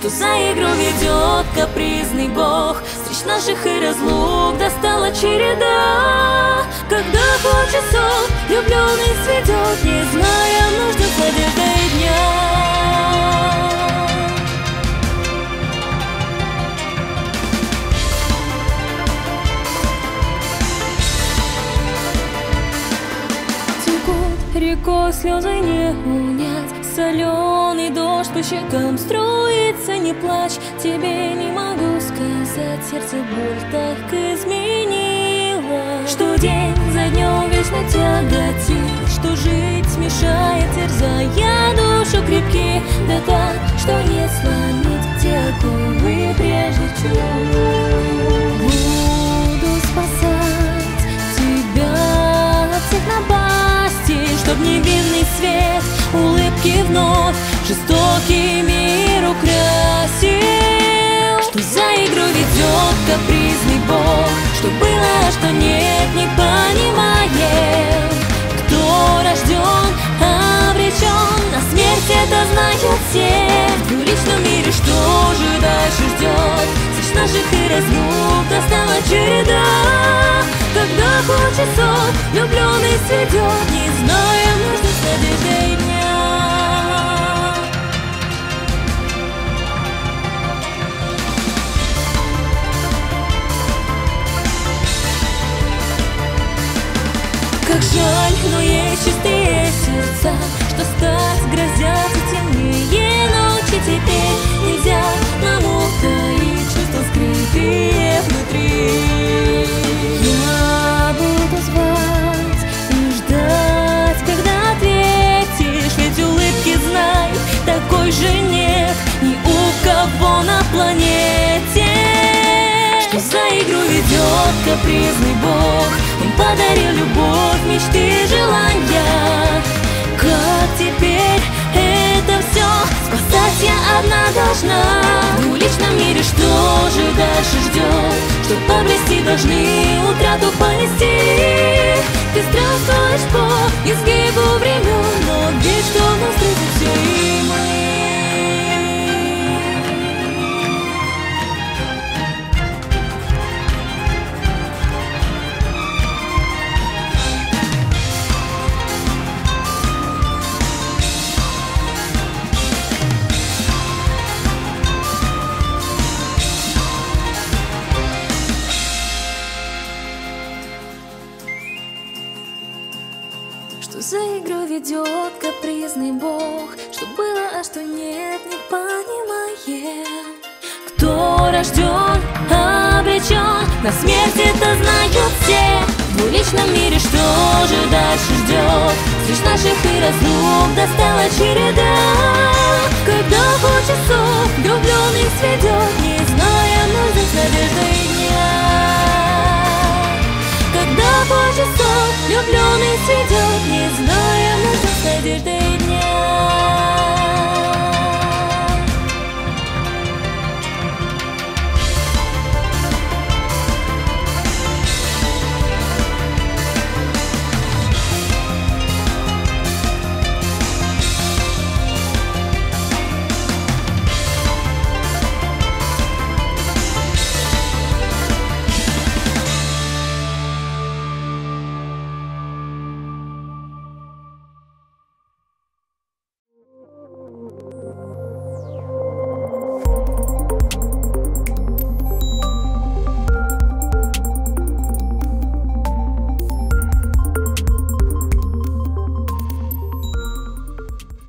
Что за игру ведет капризный бог? Встреч наших и разлук достала череда. Когда ход часов влюбленный сведет, не зная нужды с надеждой дня. Рекой слезы не унять, соленый дождь по щекам струится. Не плачь, тебе не могу сказать, сердце боль так изменила, что день за днем вечно тяготит, что жить мешает, терзая душу крепки, да так, что не сломить те оковы прежде чем. Буду спасать тебя от всех напастей, чтоб невинный свет улыбки вновь жестокий мир украсил. Что за игру ведет капризный бог? Что было, что нет, не понимаем. Кто рожден, обречен на смерть, это знают все. В двуличном мире что же дальше ждет? Встреч наших и разлук настала череда. Когда ход часов влюбленный сведет, не зная нужды с надеждой дня. Как жаль, но есть чистые сердца, что стать грозятся темнее ночи. Теперь нельзя нам утаить чувства скрытые внутри. Я буду звать и ждать, когда ответишь, ведь улыбки, знай, такой же нет ни у кого на планете. Что за игру ведет капризный бог? Он подарил любовь, мечты, желания. Как теперь это все спасать я одна должна? В двуличном мире что же дальше ждет? Что обрести должны, утрату понести. Ты странствуешь по изгибу времен, но верь, что нас встретимся и мы. Что за игру ведет капризный бог? Что было, а что нет, не понимаем. Кто рожден, обречен на смерть, это знают все. В двуличном мире что же дальше ждет? Встреч наших и разлук достала череда. Когда ход часов влюбленный сведет, не зная нужды с надеждой дня. Когда ход часов влюбленный сведет, не зная нужды с надеждой дня.